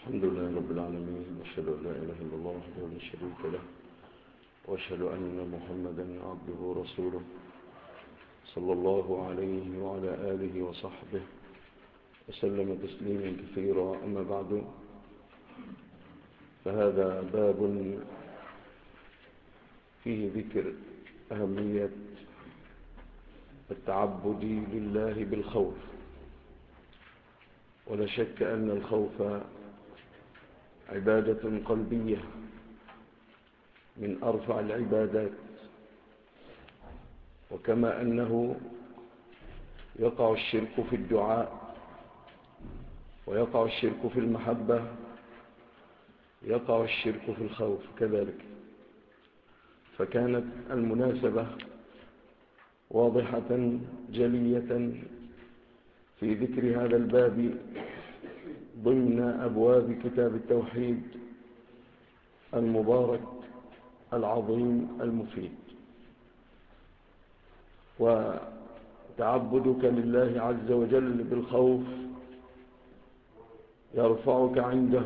الحمد لله رب العالمين، وأشهد أن لا إله إلا الله وحده لا شريك له، وأشهد أن محمدا عبده ورسوله صلى الله عليه وعلى آله وصحبه وسلم تسليما كثيرا. أما بعد، فهذا باب فيه ذكر أهمية التعبد لله بالخوف. ولا شك أن الخوف عبادة قلبية من أرفع العبادات، وكما أنه يقع الشرك في الدعاء ويقع الشرك في المحبة، يقع الشرك في الخوف كذلك. فكانت المناسبة واضحة جلية في ذكر هذا الباب ضمن أبواب كتاب التوحيد المبارك العظيم المفيد. وتعبدك لله عز وجل بالخوف يرفعك عنده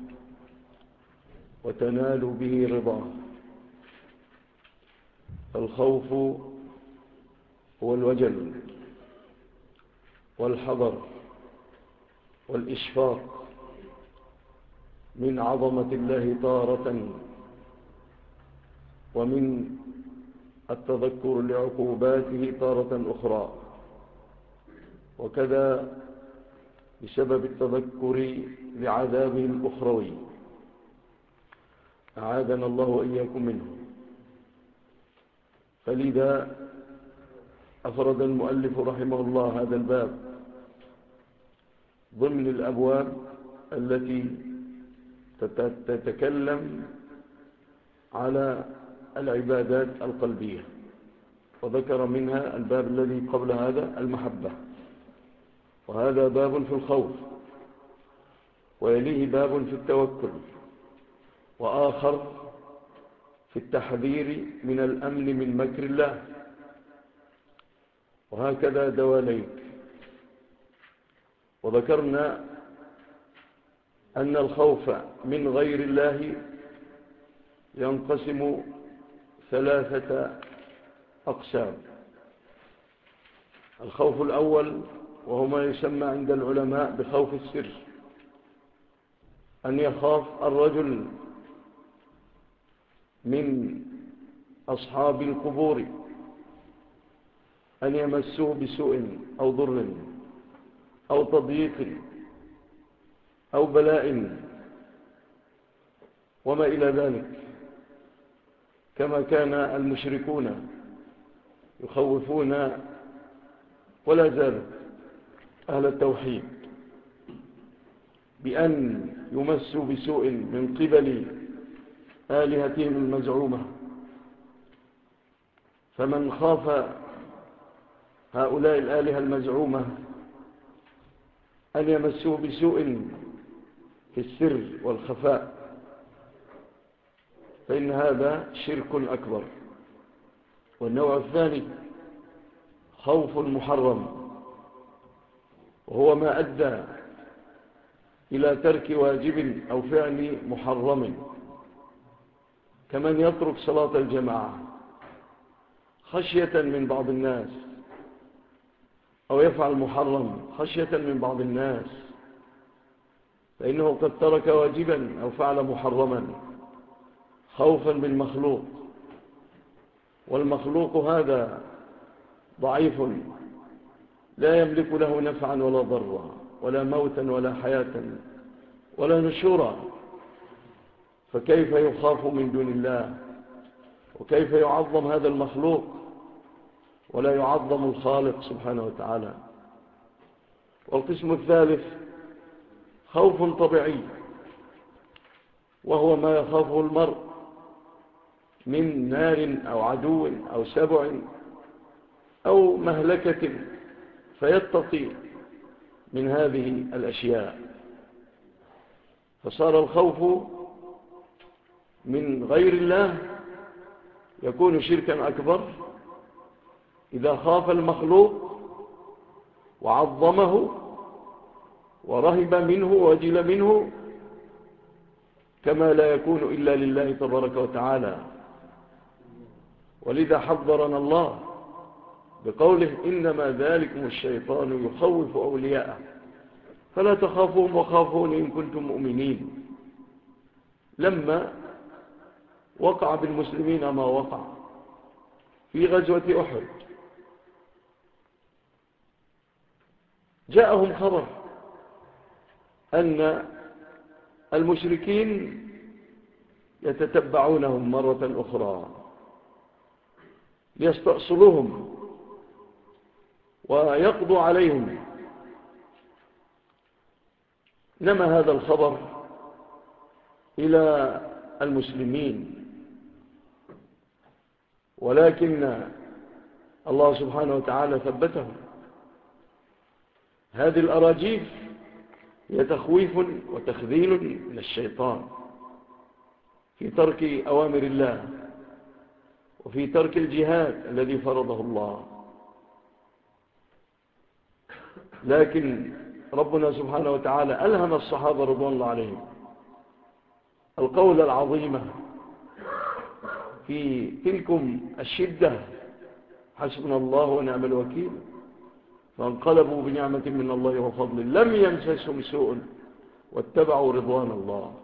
وتنال به رضاه. الخوف هو الوجل والحذر والإشفاق من عظمة الله تارة، ومن التذكر لعقوباته تارة أخرى، وكذا بسبب التذكر لعذابه الأخروي، أعاذنا الله وإياكم منه. فلذا أفرد المؤلف رحمه الله هذا الباب ضمن الأبواب التي تتكلم على العبادات القلبية، وذكر منها الباب الذي قبل هذا المحبة، وهذا باب في الخوف، ويليه باب في التوكل، وآخر في التحذير من الأمن من مكر الله، وهكذا دواليك. وذكرنا أن الخوف من غير الله ينقسم 3 أقسام. الخوف الأول وهو ما يسمى عند العلماء بخوف السر، أن يخاف الرجل من أصحاب القبور أن يمسوه بسوء أو ضر أو تضييق أو بلاء وما إلى ذلك، كما كان المشركون يخوفون ولا زالوا أهل التوحيد بأن يمسوا بسوء من قبل آلهتهم المزعومة. فمن خاف هؤلاء الآلهة المزعومة أن يمسوه بسوء في السر والخفاء، فإن هذا شرك أكبر. والنوع الثاني خوف محرم، وهو ما أدى إلى ترك واجب أو فعل محرم، كمن يترك صلاة الجماعة خشية من بعض الناس، أو يفعل محرم خشية من بعض الناس، فإنه قد ترك واجبا أو فعل محرما خوفا بالمخلوق، والمخلوق هذا ضعيف لا يملك له نفعا ولا ضرا ولا موتا ولا حياة ولا نشورا، فكيف يخاف من دون الله؟ وكيف يعظم هذا المخلوق ولا يعظم الخالق سبحانه وتعالى؟ والقسم الثالث خوف طبيعي، وهو ما يخافه المرء من نار أو عدو أو سبع أو مهلكة، فيتقي من هذه الأشياء. فصار الخوف من غير الله يكون شركا أكبر إذا خاف المخلوق وعظمه ورهب منه وجل منه كما لا يكون إلا لله تبارك وتعالى. ولذا حذرنا الله بقوله إنما ذلكم الشيطان يخوف أولياءه فلا تخافوهم وخافون إن كنتم مؤمنين. لما وقع بالمسلمين ما وقع في غزوة أحد، جاءهم خبر أن المشركين يتتبعونهم مرة أخرى ليستأصلوهم ويقضوا عليهم. نما هذا الخبر إلى المسلمين، ولكن الله سبحانه وتعالى ثبتهم. هذه الأراجيف هي تخويف وتخذيل من الشيطان في ترك أوامر الله وفي ترك الجهاد الذي فرضه الله. لكن ربنا سبحانه وتعالى ألهم الصحابة رضوان الله عليهم القول العظيمة في تلكم الشدة حسبنا الله ونعم الوكيل، فانقلبوا بنعمة من الله وفضل لم يمسسهم سوء واتبعوا رضوان الله.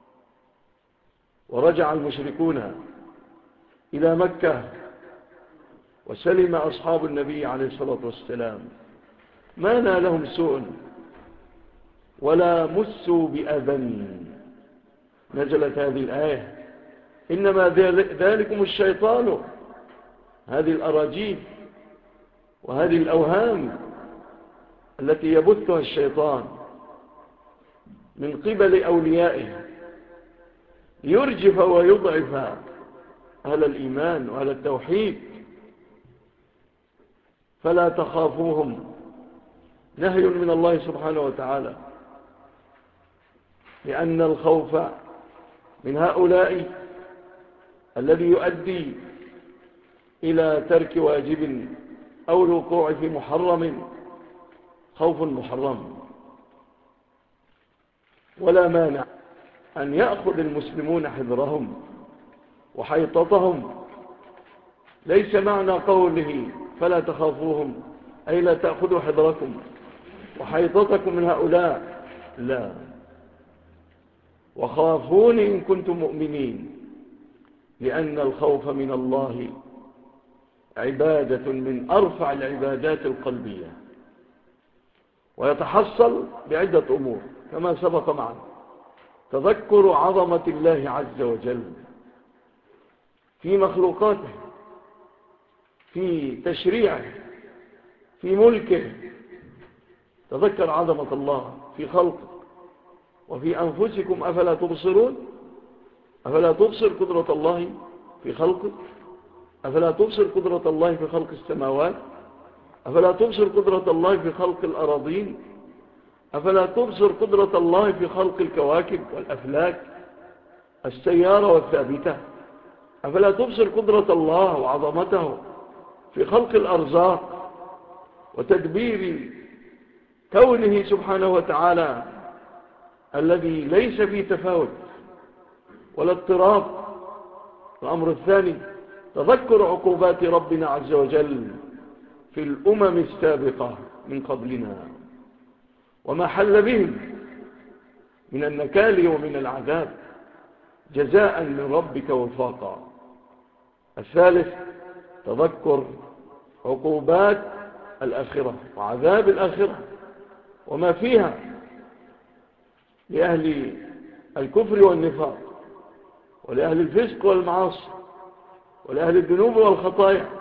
ورجع المشركون إلى مكة وسلم أصحاب النبي عليه الصلاة والسلام، ما نالهم سوء ولا مسوا بأذى. نزلت هذه الآية إنما ذلكم الشيطان، هذه الأراجيف وهذه الأوهام التي يبثها الشيطان من قبل أوليائه ليرجف ويضعف أهل الإيمان وأهل التوحيد. فلا تخافوهم، نهي من الله سبحانه وتعالى، لأن الخوف من هؤلاء الذي يؤدي إلى ترك واجب أو الوقوع في محرم خوف محرم. ولا مانع أن يأخذ المسلمون حذرهم وحيطتهم. ليس معنى قوله فلا تخافوهم أي لا تأخذوا حذركم وحيطتكم من هؤلاء، لا، وخافون إن كنتم مؤمنين، لأن الخوف من الله عبادة من أرفع العبادات القلبية، ويتحصل بعدة أمور كما سبق معنا: تذكر عظمة الله عز وجل في مخلوقاته، في تشريعه، في ملكه. تذكر عظمة الله في خلقه وفي أنفسكم أفلا تبصرون؟ أفلا تبصر قدرة الله في خلقه؟ أفلا تبصر قدرة الله في خلق السماوات؟ أفلا تبصر قدرة الله في خلق الأراضين؟ أفلا تبصر قدرة الله في خلق الكواكب والأفلاك السيارة والثابتة؟ أفلا تبصر قدرة الله وعظمته في خلق الأرزاق وتدبير كونه سبحانه وتعالى الذي ليس فيه تفاوت ولا اضطراب؟ الأمر الثاني تذكر عقوبات ربنا عز وجل في الأمم السابقة من قبلنا وما حل بهم من النكال ومن العذاب جزاء من ربك وفاقا. الثالث تذكر عقوبات الآخرة وعذاب الآخرة وما فيها لأهل الكفر والنفاق ولأهل الفسق والمعاصي ولأهل الذنوب والخطايا.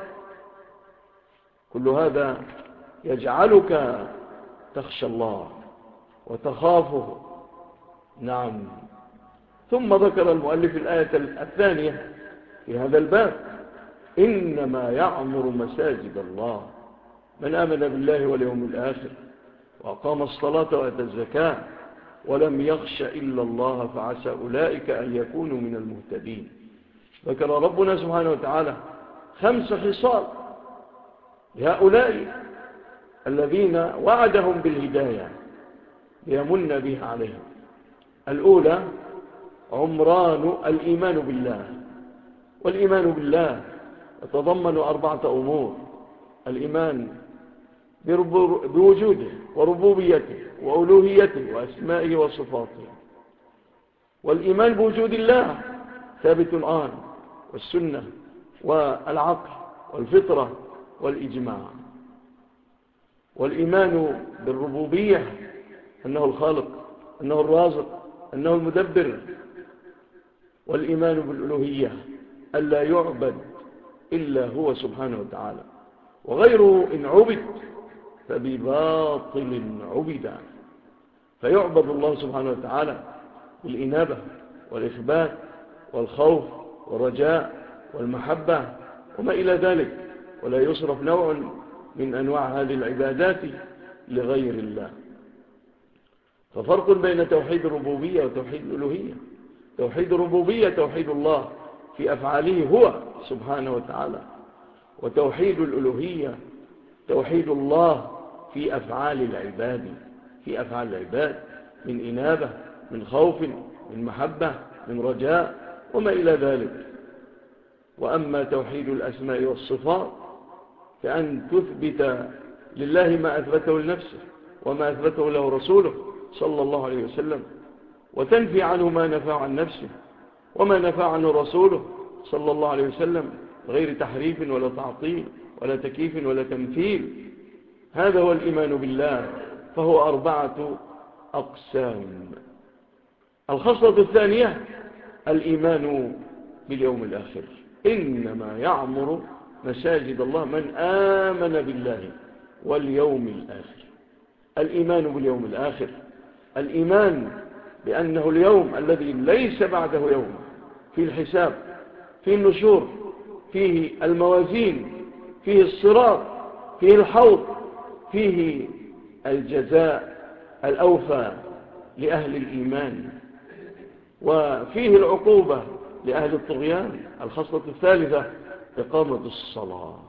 كل هذا يجعلك تخشى الله وتخافه. نعم. ثم ذكر المؤلف الآية الثانية في هذا الباب: إنما يعمر مساجد الله من آمن بالله واليوم الآخر وأقام الصلاة وآتى الزكاة ولم يخش إلا الله فعسى أولئك أن يكونوا من المهتدين. ذكر ربنا سبحانه وتعالى 5 خصال لهؤلاء الذين وعدهم بالهداية ليمن بها عليهم. الأولى عمران الإيمان بالله. والإيمان بالله يتضمن 4 أمور: الإيمان بوجوده وربوبيته وألوهيته وأسمائه وصفاته. والإيمان بوجود الله ثابت الآن والسنة والعقل والفطرة والإجماع. والإيمان بالربوبية أنه الخالق، أنه الرازق، أنه المدبر. والإيمان بالألوهية ألا يعبد إلا هو سبحانه وتعالى، وغيره إن عبد فبباطل عبد. فيعبد الله سبحانه وتعالى بالإنابة والإخبات والخوف والرجاء والمحبة وما إلى ذلك، ولا يصرف نوع من أنواع هذه العبادات لغير الله. ففرق بين توحيد الربوبية وتوحيد الألوهية. توحيد الربوبية توحيد الله في أفعاله هو سبحانه وتعالى، وتوحيد الألوهية توحيد الله في أفعال العباد، في أفعال العباد من إنابة، من خوف، من محبة، من رجاء وما إلى ذلك. وأما توحيد الأسماء والصفات كأن تثبت لله ما أثبته لنفسه وما أثبته له رسوله صلى الله عليه وسلم، وتنفي عنه ما نفى عن نفسه وما نفى عنه رسوله صلى الله عليه وسلم، غير تحريف ولا تعطيل ولا تكييف ولا تمثيل. هذا هو الإيمان بالله، فهو 4 أقسام. الخصلة الثانية الإيمان باليوم الآخر. إنما يعمر مساجد الله من آمن بالله واليوم الآخر. الإيمان باليوم الآخر، الإيمان بأنه اليوم الذي ليس بعده يوم، فيه الحساب، فيه النشور، فيه الموازين، فيه الصراط، فيه الحوض، فيه الجزاء الأوفى لأهل الإيمان، وفيه العقوبة لأهل الطغيان. الخصلة الثالثة إقامة الصلاة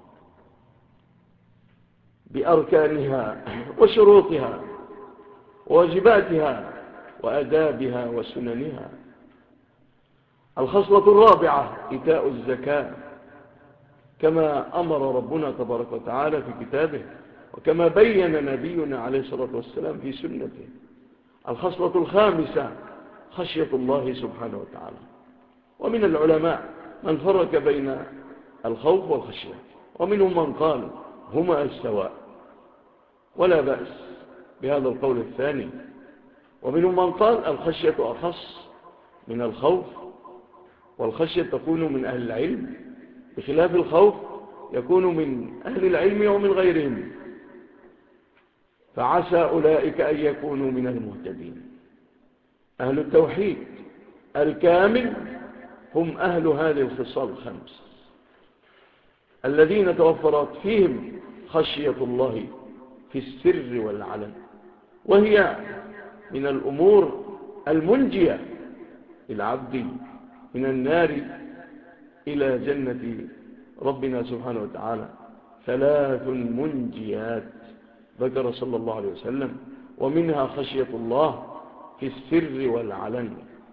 بأركانها وشروطها وواجباتها وأدابها وسننها. الخصلة الرابعة إيتاء الزكاة كما أمر ربنا تبارك وتعالى في كتابه، وكما بين نبينا عليه الصلاة والسلام في سنته. الخصلة الخامسة خشية الله سبحانه وتعالى. ومن العلماء من فرق بين الخوف والخشية، ومنهم من قال هما السواء، ولا بأس بهذا القول الثاني. ومنهم من قال الخشية أخص من الخوف، والخشية تكون من أهل العلم، بخلاف الخوف يكون من أهل العلم ومن غيرهم، فعسى أولئك أن يكونوا من المهتدين. أهل التوحيد الكامل هم أهل هذه الخصال 5 الذين توفرت فيهم خشية الله في السر والعلن، وهي من الأمور المنجية للعبد من النار إلى جنة ربنا سبحانه وتعالى. 3 منجيات ذكر صلى الله عليه وسلم، ومنها خشية الله في السر والعلن.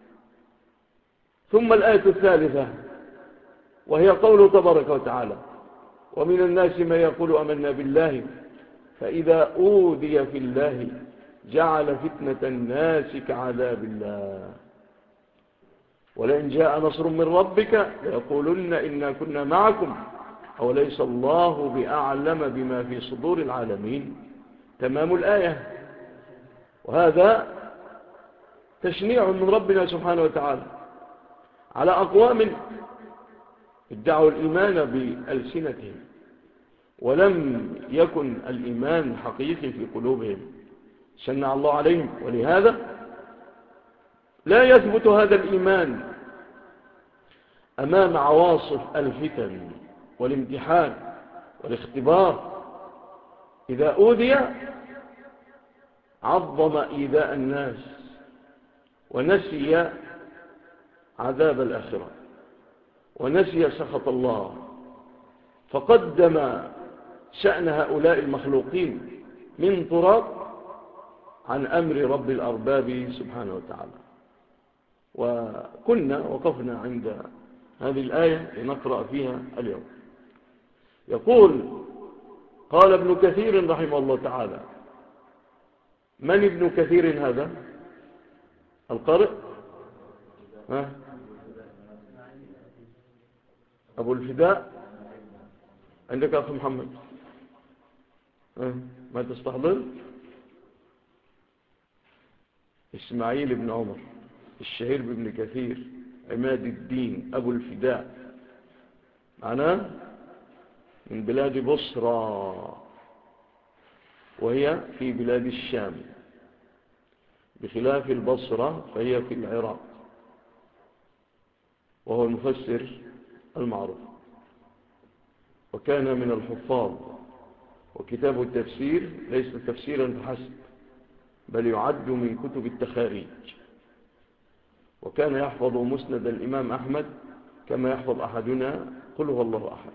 ثم الآية الثالثة وهي قوله تبارك وتعالى ومن الناس من يقول آمنا بالله فإذا أوذي في الله جعل فتنة الناس كعذاب الله ولئن جاء نصر من ربك ليقولن إنا كنا معكم أوليس الله بأعلم بما في صدور العالمين. تمام الآية. وهذا تشنيع من ربنا سبحانه وتعالى على أقوام ادعوا الإيمان بألسنتهم ولم يكن الإيمان حقيقي في قلوبهم، شنع الله عليهم. ولهذا لا يثبت هذا الإيمان أمام عواصف الفتن والامتحان والاختبار. إذا أوذي عظم إيذاء الناس ونسي عذاب الآخرة ونسي سخط الله، فقدم شأن هؤلاء المخلوقين من تراب عن أمر رب الأرباب سبحانه وتعالى. وكنا وقفنا عند هذه الآية لنقرأ فيها اليوم. يقول: قال ابن كثير رحمه الله تعالى. من ابن كثير هذا؟ القارئ؟ ها؟ أبو الفداء. عندك أخ محمد؟ ها؟ ما تستحضر؟ إسماعيل بن عمر الشهير بابن كثير عماد الدين أبو الفداء، معناه من بلاد بصرى، وهي في بلاد الشام، بخلاف البصرة فهي في العراق، وهو المفسر المعروف، وكان من الحفاظ. وكتاب التفسير ليس تفسيرا فحسب، بل يعد من كتب التخاريج. وكان يحفظ مسند الإمام أحمد كما يحفظ أحدنا قل هو الله أحد.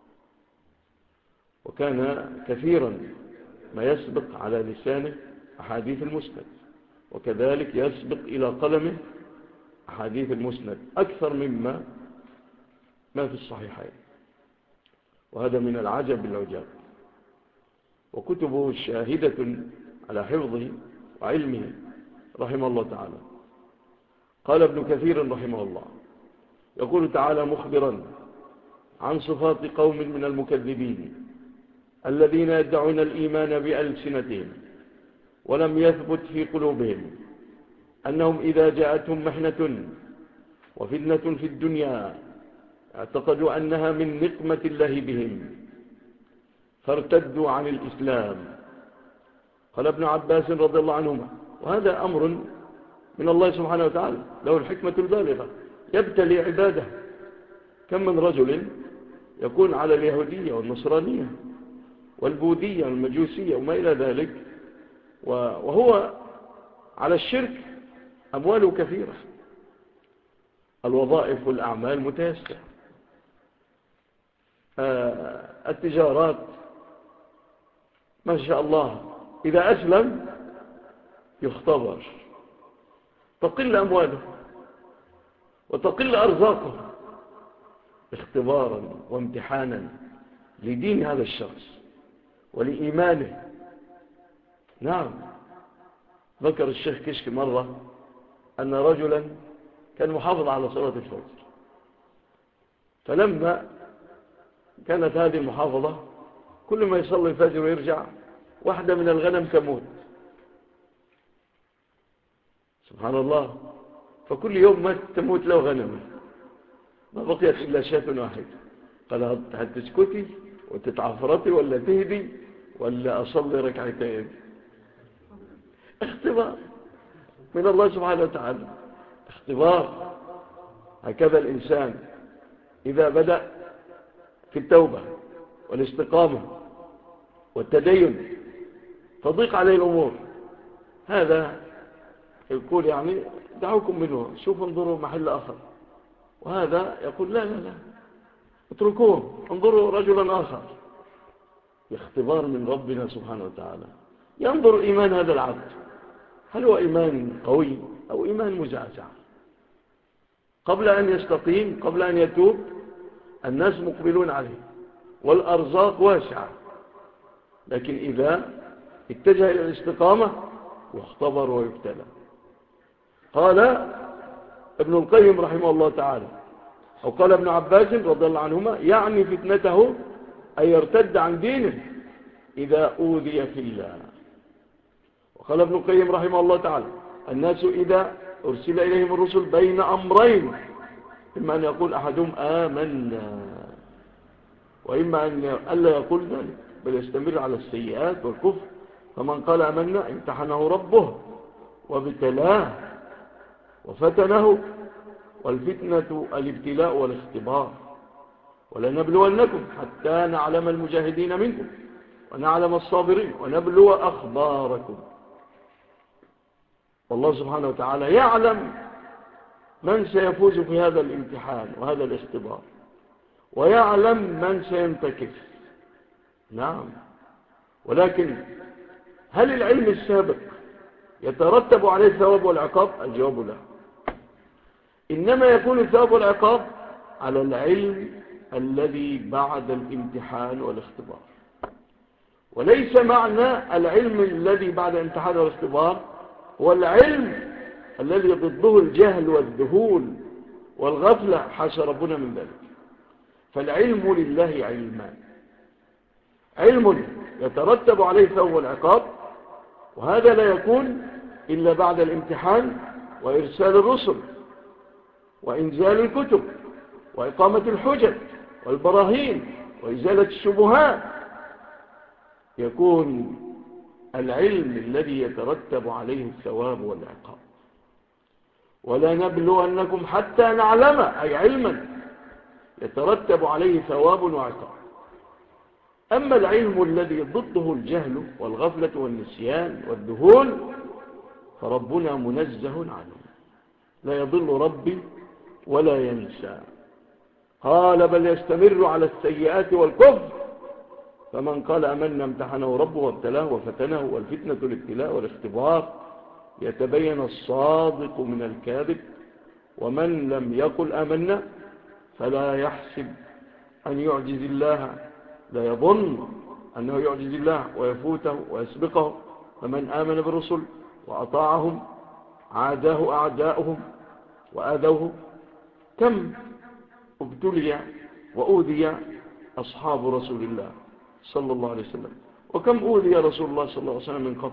وكان كثيرا ما يسبق على لسانه أحاديث المسند، وكذلك يسبق إلى قلمه أحاديث المسند أكثر مما في الصحيحين، وهذا من العجب العجاب. وكتبه شاهدة على حفظه وعلمه رحمه الله تعالى. قال ابن كثير رحمه الله، يقول تعالى مخبرا عن صفات قوم من المكذبين الذين يدعون الإيمان بألسنتهم ولم يثبت في قلوبهم، أنهم إذا جاءتهم محنة وفتنة في الدنيا اعتقدوا أنها من نقمة الله بهم فارتدوا عن الإسلام. قال ابن عباس رضي الله عنهما، وهذا أمر من الله سبحانه وتعالى له الحكمة البالغة، يبتلي عباده. كم من رجل يكون على اليهودية والنصرانية والبوذية والمجوسية وما إلى ذلك، وهو على الشرك أمواله كثيرة، الوظائف والأعمال متيسرة، التجارات ما شاء الله. إذا أسلم يختبر، تقل أمواله وتقل أرزاقه اختبارا وامتحانا لدين هذا الشخص ولإيمانه. نعم، ذكر الشيخ كشك مرة أن رجلا كان محافظ على صلاة الفجر، فلما كانت هذه المحافظة كل ما يصلي الفجر ويرجع واحدة من الغنم تموت، سبحان الله، فكل يوم ما تموت له غنمة، ما بقيت إلا شاة واحدة. قال هل تسكتي وتتعفرتي ولا تهدي ولا أصلي ركعتين؟ اختبار من الله سبحانه وتعالى، اختبار. هكذا الإنسان إذا بدأ في التوبة والاستقامة والتدين تضيق عليه الأمور، هذا يقول يعني دعوكم منه، شوفوا انظروا محل آخر، وهذا يقول لا لا لا اتركوه، انظروا رجلا آخر. اختبار من ربنا سبحانه وتعالى، ينظر إيمان هذا العبد، هل هو إيمان قوي أو إيمان مزعزع؟ قبل أن يستقيم، قبل أن يتوب، الناس مقبلون عليه والأرزاق واسعة، لكن إذا اتجه إلى الاستقامة يختبر ويبتلى. قال ابن القيم رحمه الله تعالى، أو قال ابن عباس رضي الله عنهما، يعني فتنته أن يرتد عن دينه إذا أوذي في الله. وقال ابن القيم رحمه الله تعالى، الناس إذا أرسل إليهم الرسل بين أمرين، إما أن يقول أحدهم آمنا، وإما أن ألا يقول ذلك بل يستمر على السيئات والكفر. فمن قال آمنا امتحنه ربه وابتلاه وفتنه، والفتنة الابتلاء والاختبار. ولنبلونكم حتى نعلم المجاهدين منكم ونعلم الصابرين ونبلو أخباركم. والله سبحانه وتعالى يعلم من سيفوز في هذا الامتحان وهذا الاختبار، ويعلم من سينتكس. نعم، ولكن هل العلم السابق يترتب عليه الثواب والعقاب؟ الجواب لا. إنما يكون الثواب والعقاب على العلم الذي بعد الامتحان والاختبار. وليس معنى العلم الذي بعد الامتحان والاختبار هو العلم الذي ضده الجهل والذهول والغفلة، حاشا ربنا من ذلك. فالعلم لله علمان: علم يترتب عليه الثواب والعقاب، وهذا لا يكون إلا بعد الامتحان وإرسال الرسل وإنزال الكتب وإقامة الحجج والبراهين وإزالة الشبهات. يكون العلم الذي يترتب عليه الثواب والعقاب. ولا نبلونكم حتى نعلم، أي علما يترتب عليه ثواب وعقاب. أما العلم الذي ضده الجهل والغفلة والنسيان والذهول فربنا منزه عنه، لا يضل ربي ولا ينسى. قال: بل يستمر على السيئات والكفر، فمن قال أمنا امتحنه ربه وابتلاه وفتنه، والفتنة الابتلاء والاختبار يتبين الصادق من الكاذب. ومن لم يقل آمنا فلا يحسب أن يعجز الله، لا يظن أنه يعجز الله ويفوته ويسبقه. فمن آمن بالرسل وأطاعهم عاداه أعداؤهم وآذوه. كم ابتلي وأوذي أصحاب رسول الله صلى الله عليه وسلم، وكم أوذي رسول الله صلى الله عليه وسلم من قبل.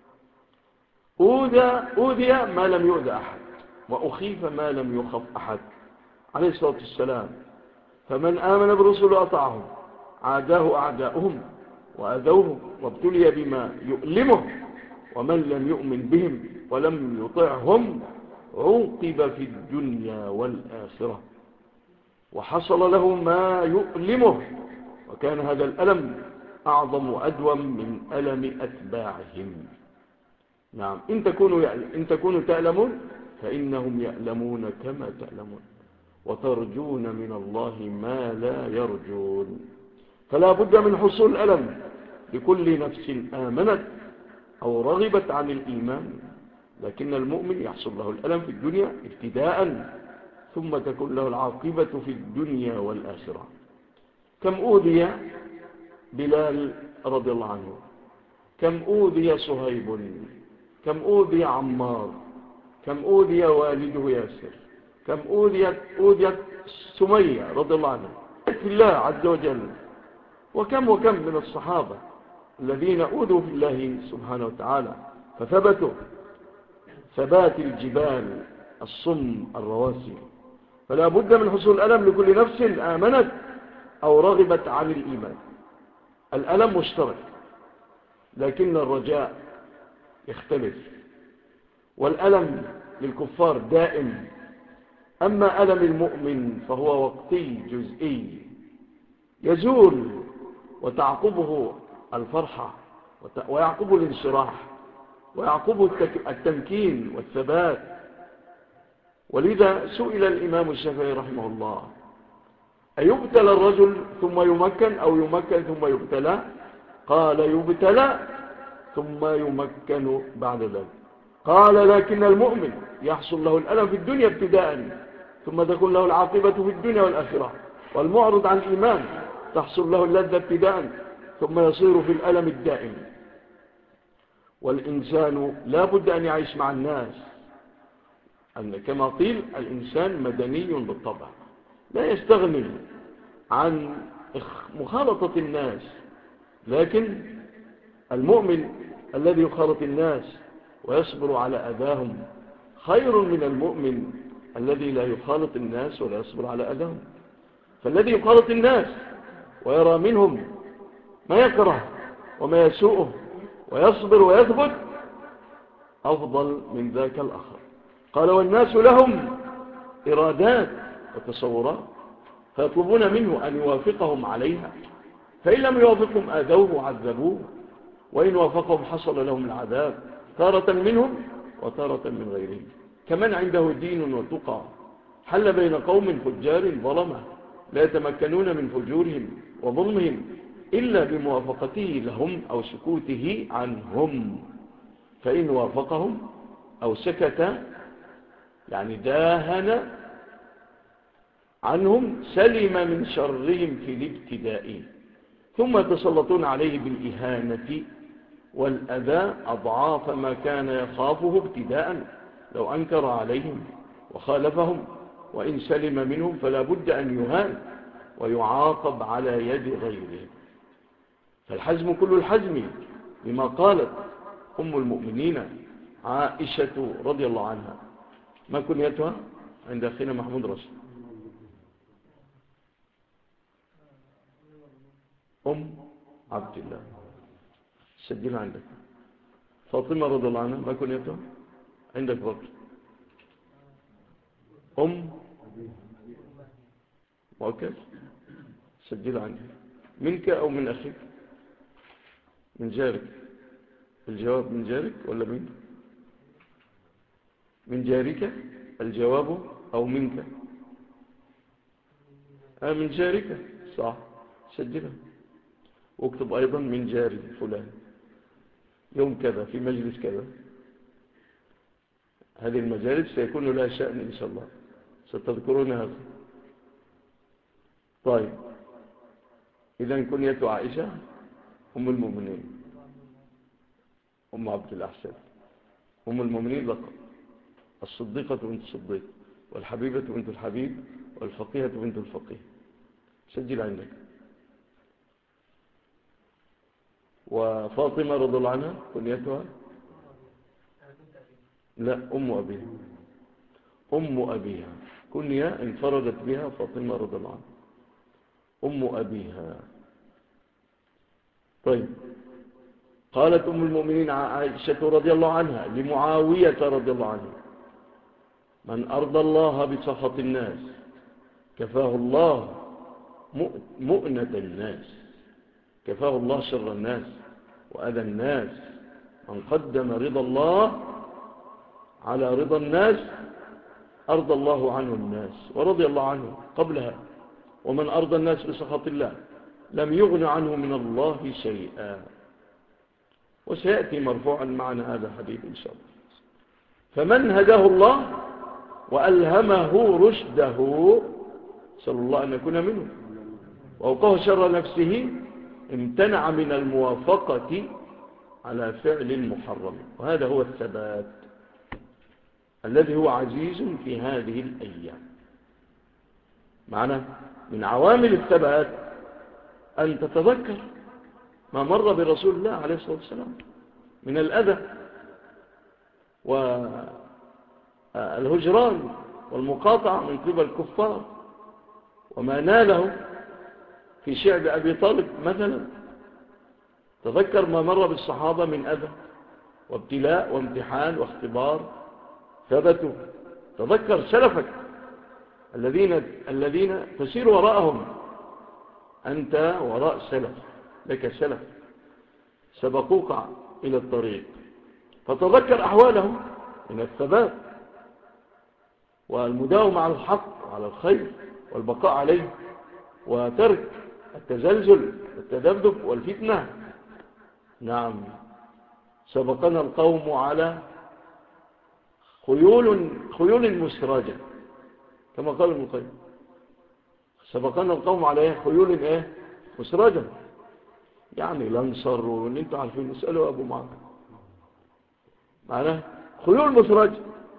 أوذي ما لم يؤذى أحد، وأخيف ما لم يخف أحد عليه الصلاة والسلام. فمن آمن بالرسل وأطاعهم عاداه أعداؤهم وأذوه وابتلي بما يؤلمه. ومن لم يؤمن بهم ولم يطعهم عوقب في الدنيا والآخرة، وحصل له ما يؤلمه، وكان هذا الألم أعظم وأدوم من ألم أتباعهم. نعم، إن تكونوا تعلمون فإنهم يألمون كما تألمون، وترجون من الله ما لا يرجون. فلا بد من حصول الألم لكل نفس آمنت أو رغبت عن الإيمان. لكن المؤمن يحصل له الألم في الدنيا ابتداء، ثم تكون له العاقبة في الدنيا والآخرة. كم أوذي بلال رضي الله عنه، كم أوذي صهيب، كم أوذي عمار، كم أوذي والده ياسر، كم أوذيت سمية رضي الله عنها في الله عز وجل. وكم من الصحابة الذين أوذوا في الله سبحانه وتعالى فثبتوا ثبات الجبال الصم الرواسي. فلا بد من حصول الألم لكل نفس آمنت أو رغبت عن الإيمان. الألم مشترك، لكن الرجاء يختلف. والألم للكفار دائم، أما ألم المؤمن فهو وقتي جزئي يزول، وتعقبه الفرحة ويعقبه الانشراح ويعقبه التمكين والثبات. ولذا سئل الإمام الشافعي رحمه الله: أيبتلى الرجل ثم يمكن أو يمكن ثم يبتلى؟ قال: يبتلى ثم يمكن بعد ذلك. قال: لكن المؤمن يحصل له الألم في الدنيا ابتداء، ثم تكون له العاقبة في الدنيا والآخرة. والمعرض عن الإيمان تحصل له اللذة ابتداء، ثم يصير في الألم الدائم. والإنسان لا بد أن يعيش مع الناس، أن كما قيل الإنسان مدني بالطبع، لا يستغني عن مخالطة الناس. لكن المؤمن الذي يخالط الناس ويصبر على أذاهم خير من المؤمن الذي لا يخالط الناس ولا يصبر على أذاهم. فالذي يخالط الناس ويرى منهم ما يكره وما يسوءه ويصبر ويثبت أفضل من ذاك الآخر. قال: والناس لهم إرادات وتصورات، فيطلبون منه أن يوافقهم عليها، فإن لم يوافقهم آذوه وعذبوه، وإن وافقهم حصل لهم العذاب تارة منهم وتارة من غيرهم. كمن عنده دين وتقى حل بين قوم فجار ظلمة لا يتمكنون من فجورهم وظلمهم إلا بموافقته لهم أو سكوته عنهم. فإن وافقهم أو سكت يعني داهن عنهم سلم من شرهم في الابتداء، ثم يتسلطون عليه بالإهانة والأذى أضعاف ما كان يخافه ابتداء لو أنكر عليهم وخالفهم، وإن سلم منهم فلا بد أن يهان ويعاقب على يد غيره. فالحزم كل الحزم، لما قالت أم المؤمنين عائشة رضي الله عنها. ما كنيتها عند أخينا محمود رشد؟ أم عبد الله. سجلها عندك. فاطمة رضي الله عنها ما كنيتها عندك برضه؟ أم مؤكد. سجلها عندك. منك أو من أخيك؟ من جارك. الجواب من جارك ولا منك؟ من جارك الجواب أو منك؟ من جارك صح. سجلها واكتب أيضا من جاري فلان يوم كذا في مجلس كذا. هذه المجالس سيكون لها شأن إن شاء الله، ستذكرون هذا. طيب، إذن كنية عائشة أم المؤمنين، أم عبد الأحسن، أم المؤمنين لقب، الصديقة بنت الصديق، والحبيبة بنت الحبيب، والفقيهة بنت الفقيه. سجل عندك. وفاطمة رضي الله عنها كنيتها؟ لا، أم أبيها. أم أبيها كنية انفردت بها فاطمة رضي الله عنها، أم أبيها. طيب، قالت أم المؤمنين عائشة رضي الله عنها لمعاوية رضي الله عنه: من أرضى الله بسخط الناس كفاه الله مؤنة الناس، كفاه الله شر الناس وأذى الناس. من قدم رضا الله على رضا الناس أرضى الله عنه الناس ورضي الله عنه قبلها. ومن أرضى الناس بسخط الله لم يغن عنه من الله شيئا. وسيأتي مرفوعا معنا هذا الحديث إن شاء الله. فمن هداه الله وألهمه رشده، صلى الله أن يكون منه، وأوقاه شر نفسه، امتنع من الموافقة على فعل المحرم. وهذا هو الثبات الذي هو عزيز في هذه الأيام. معنى من عوامل الثبات أن تتذكر ما مر برسول الله عليه الصلاة والسلام من الأذى والهجران والمقاطعة من قبل الكفار، وما ناله في شعب أبي طالب مثلا. تذكر ما مر بالصحابة من أذى وابتلاء وامتحان واختبار، ثبتوا. تذكر سلفك الذين تسير وراءهم. أنت وراء سلف، لك سلف سبقوك إلى الطريق، فتذكر أحوالهم من الثبات والمداومة على الحق وعلى الخير والبقاء عليه، وترك التزلزل والتذبذب والفتنة. نعم، سبقنا القوم على خيول مسرجة كما قال ابن القيم. سبقنا القوم على خيول مسرجة، يعني لنصر، واللي انتوا عارفين نسأله أبو معاذ. معناه خيول مسرجة،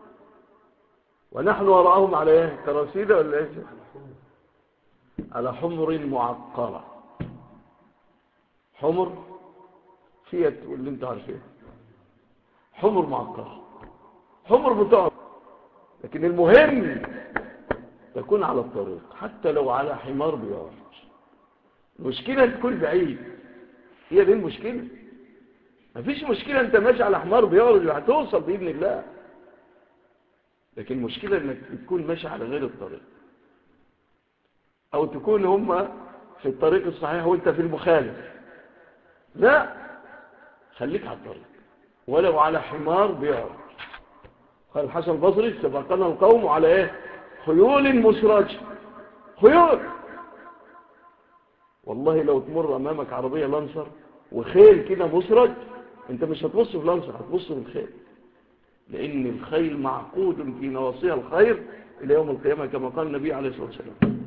ونحن وراءهم على كراسيدة ولا ايه؟ على حمر معقرة. حمر فيت واللي انتوا عارفين، حمر معقرة، حمر بتقعد. لكن المهم تكون على الطريق، حتى لو على حمار بيعرج. المشكلة تكون بعيد، هي دي المشكلة. مفيش مشكلة انت ماشي على حمار بيعرج وهتوصل بإذن الله، لكن المشكلة انك تكون ماشي على غير الطريق، او تكون هم في الطريق الصحيح وانت في المخالف. لا، خليك على الطريق ولو على حمار بيعرج. قال الحسن البصري: سبقنا القوم على خيول مسرج. خيول، والله لو تمر امامك عربية لانسر وخيل كده مسرج، انت مش هتبص في لانسر، هتبص في الخيل، لان الخيل معقود في نواصيها الخير الى يوم القيامة كما قال النبي عليه الصلاة والسلام.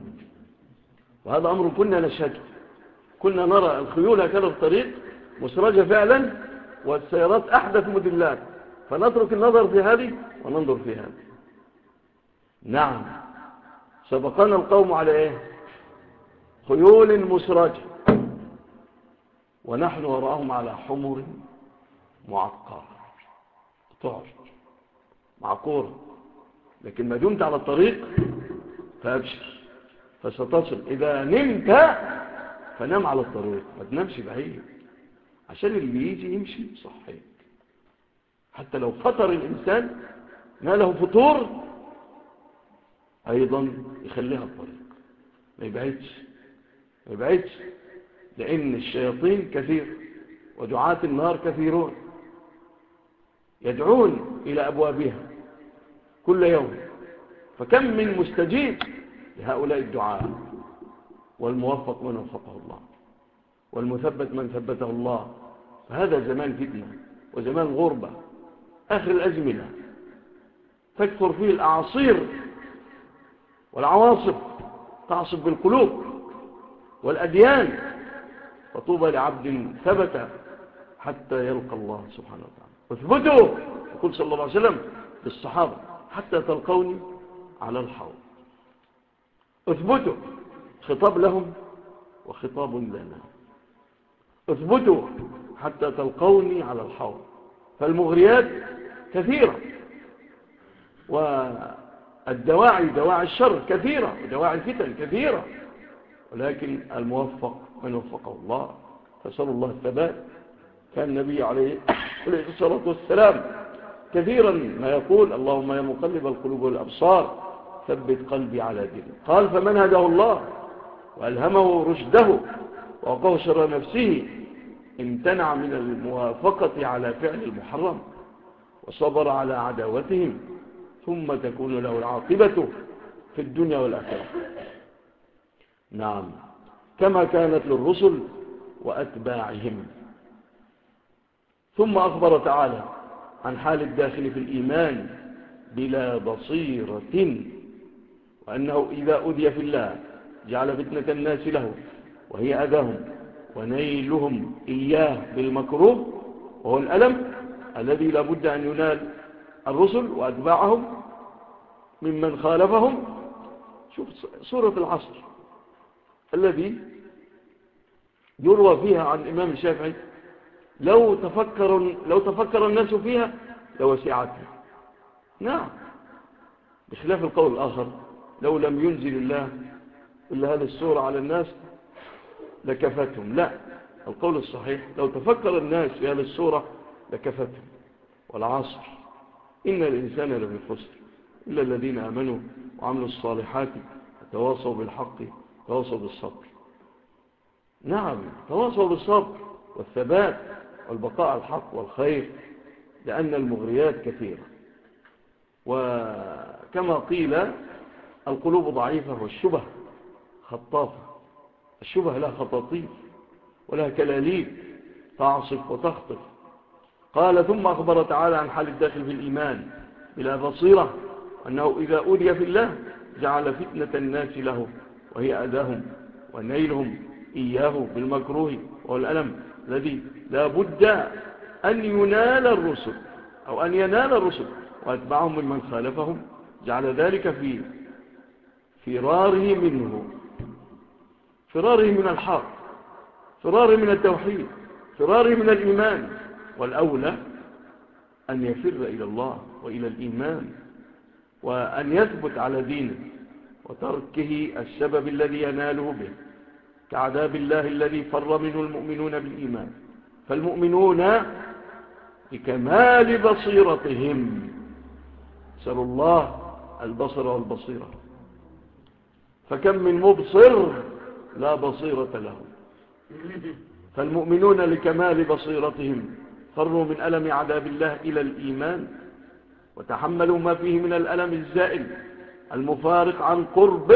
وهذا أمر كنا نشهده، كنا نرى الخيول هكذا في الطريق مسرجة فعلا، والسيارات أحدث موديلات، فنترك النظر في هذه وننظر في هذه. نعم، سبقنا القوم على إيه؟ خيول مسرجة، ونحن وراءهم على حمر معقرة تعرج معقورة، لكن ما دمت على الطريق فأبشر، فستصل. إذا نمت فنام على الطريق، ما تنامش بعيد، عشان اللي يجي يمشي صحيح. حتى لو فطر الإنسان ما له فطور أيضا يخليها الطريق، ما يبعدش، لأن الشياطين كثير ودعاة النار كثيرون يدعون إلى أبوابها كل يوم، فكم من مستجيب لهؤلاء الدعاء، والموفق من وفقه الله، والمثبت من ثبته الله. فهذا زمان فتنة وزمان غربة، آخر الأزمنة، تكثر فيه الأعاصير والعواصف، تعصف بالقلوب والأديان، فطوبى لعبد ثبت حتى يلقى الله سبحانه وتعالى. واثبتوا، يقول صلى الله عليه وسلم للصحابة، حتى تلقوني على الحوض. اثبتوا، خطاب لهم وخطاب لنا. اثبتوا حتى تلقوني على الحوض. فالمغريات كثيرة، والدواعي دواعي الشر كثيرة، ودواعي الفتن كثيرة، ولكن الموفق من وفقه الله، فسأل الله الثبات. كان النبي عليه الصلاة والسلام كثيرا ما يقول: اللهم يا مقلب القلوب والأبصار ثبت قلبي على دينك. قال: فمن هداه الله وألهمه رشده ووقاه شر نفسه امتنع من الموافقة على فعل المحرم وصبر على عداوتهم، ثم تكون له العاقبة في الدنيا والآخرة. نعم، كما كانت للرسل وأتباعهم. ثم أخبر تعالى عن حال الداخل في الإيمان بلا بصيرة، وأنه إذا أذي في الله جعل فتنة الناس له وهي أذاهم ونيلهم إياه بالمكروه، وهو الألم الذي لا بد أن ينال الرسل وأتباعهم ممن خالفهم. شوف سورة العصر الذي يروى فيها عن الإمام الشافعي: لو تفكر الناس فيها لوسعتهم. نعم، بخلاف القول الآخر: لو لم ينزل الله إلا هذه السورة على الناس لكفتهم. لا، القول الصحيح: لو تفكر الناس في هذه السورة لكفتهم. والعصر إن الإنسان لفي خسر إلا الذين آمنوا وعملوا الصالحات وتواصوا بالحق وتواصوا بالصبر. نعم، تواصوا بالصبر والثبات والبقاء على الحق والخير، لأن المغريات كثيرة. وكما قيل: القلوب ضعيفة والشبه خطافة. الشبه لها خطاطيف ولها كلاليب تعصف وتخطف. قال: ثم أخبر تعالى عن حال الداخل في الإيمان بلا بصيرة، أنه إذا أوذي في الله جعل فتنة الناس له وهي أذاهم ونيلهم إياه بالمكروه، وهو الألم الذي لا بد أن ينال الرسل أو أن ينال الرسل وأتبعهم ممن خالفهم. جعل ذلك في فراره منه، فراره من الحق، فراره من التوحيد، فراره من الإيمان. والأولى أن يفر إلى الله وإلى الإيمان، وأن يثبت على دينه وتركه السبب الذي يناله به، كعذاب الله الذي فر منه المؤمنون بالإيمان. فالمؤمنون بكمال بصيرتهم، نسأل الله البصر والبصيرة، فكم من مبصر لا بصيرة له. فالمؤمنون لكمال بصيرتهم فروا من ألم عذاب الله إلى الإيمان، وتحملوا ما فيه من الألم الزائل المفارق عن قرب،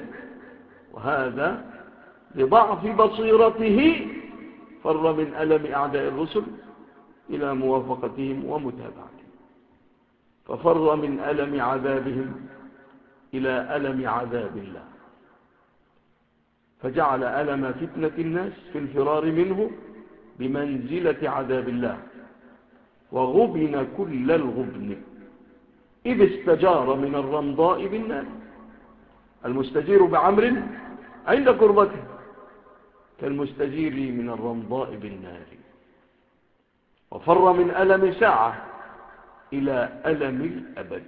وهذا لضعف بصيرته فر من ألم أعداء الرسل إلى موافقتهم ومتابعتهم، ففر من ألم عذابهم إلى ألم عذاب الله. فجعل ألم فتنة الناس في الفرار منه بمنزلة عذاب الله، وغبن كل الغبن إذ استجار من الرمضاء بالنار. المستجير بعمر عند قربته كالمستجير من الرمضاء بالنار، وفر من ألم ساعة إلى ألم الأبد.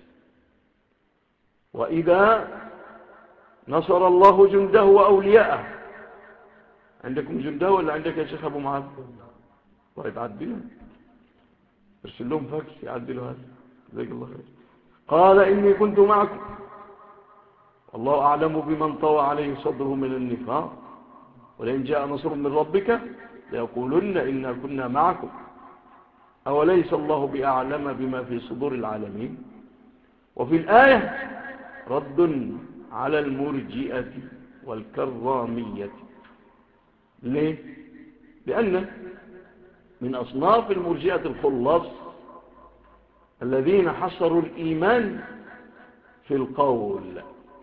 وإذا نصر الله جنده وأولياءه. عندكم جنده ولا عندك يا شيخ أبو معاذ؟ طيب عدلوا، ارسل لهم فاكس يعدلوا هذا، جزاك الله خير. قال إني كنت معكم والله أعلم بمن طوى عليه صدره من النفاق، ولئن جاء نصر من ربك ليقولن إنا كنا معكم أوليس الله بأعلم بما في صدور العالمين. وفي الآية رد على المرجئة والكرامية. ليه؟ لأن من أصناف المرجئة الخلص الذين حصروا الإيمان في القول،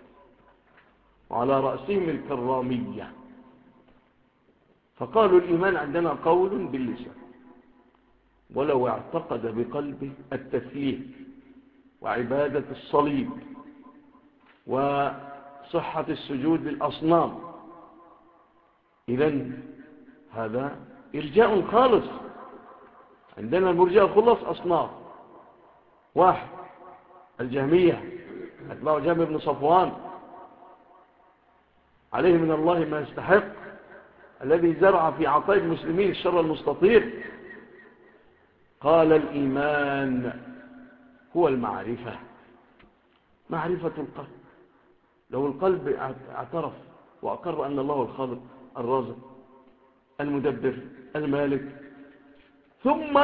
وعلى رأسهم الكرامية، فقالوا الإيمان عندنا قول باللسان ولو اعتقد بقلبه التثليث وعبادة الصليب وصحة السجود للأصنام. إذن هذا إرجاء خالص. عندنا المرجئة الخلص أصناف: واحد الجهمية أتباع جهم بن صفوان عليه من الله ما يستحق، الذي زرع في عطاء المسلمين الشر المستطير. قال الإيمان هو المعرفة، معرفة القلب. لو القلب اعترف وأقر أن الله الخالق الرازق المدبر المالك، ثم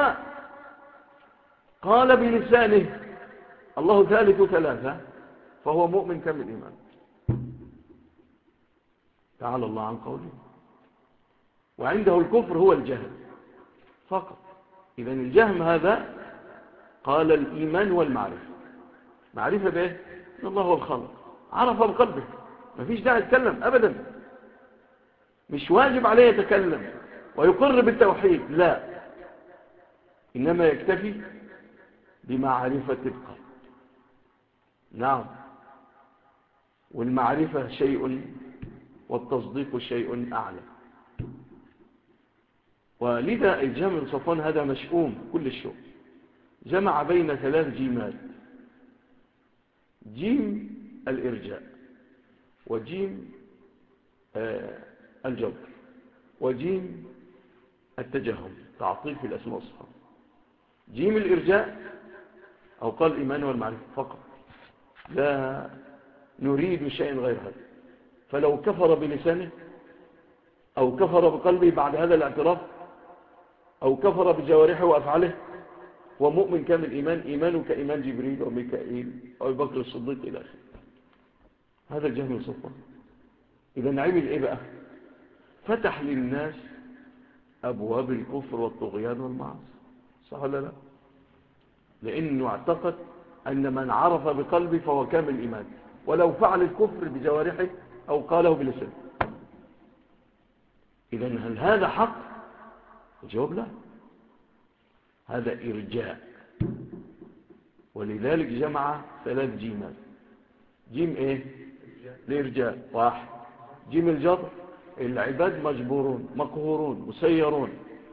قال بلسانه الله ثالث ثلاثة، فهو مؤمن كامل الإيمان. تعالى الله عن قوله. وعنده الكفر هو الجهل فقط. إذن الجهم هذا قال الإيمان والمعرفة. معرفة بإيه؟ إن الله هو الخالق، عرف بقلبه، ما فيش داعي يتكلم أبدا، مش واجب عليه يتكلم ويقر بالتوحيد، لا، إنما يكتفي بمعرفة القلب. نعم، والمعرفة شيء والتصديق شيء أعلى. ولذا الجهم بن صفوان هذا مشؤوم كل الشؤم، جمع بين ثلاث جيمات: جيم الإرجاء، وجيم الجبر، وجيم التجهم، تعطيل في الأسماء والصفات. جيم الإرجاء أو قال الإيمان والمعرفة فقط، لا نريد شيء غير هذا. فلو كفر بلسانه أو كفر بقلبه بعد هذا الاعتراف أو كفر بجوارحه وأفعاله، ومؤمن كامل الإيمان، إيمانه كإيمان جبريل وميكائيل أو بكر الصديق إلى آخره. هذا الجهم بن صفوان. إذا عمل إيه بقى؟ فتح للناس أبواب الكفر والطغيان والمعاصي، صح ولا لا؟ لأنه اعتقد أن من عرف بقلبه فهو كامل الإيمان، ولو فعل الكفر بجوارحه أو قاله بلسانه. إذن هل هذا حق؟ الجواب لا، هذا إرجاء. ولذلك جمع ثلاث جيمات: جيم إيه؟ الإرجاء واحد، جيم الجبر العباد مجبورون مقهورون مسيرون،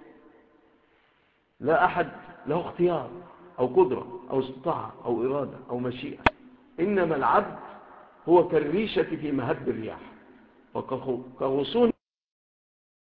لا أحد له اختيار أو قدرة أو استطاعة أو إرادة أو مشيئة، إنما العبد هو كالريشة في مهب الرياح وكغصون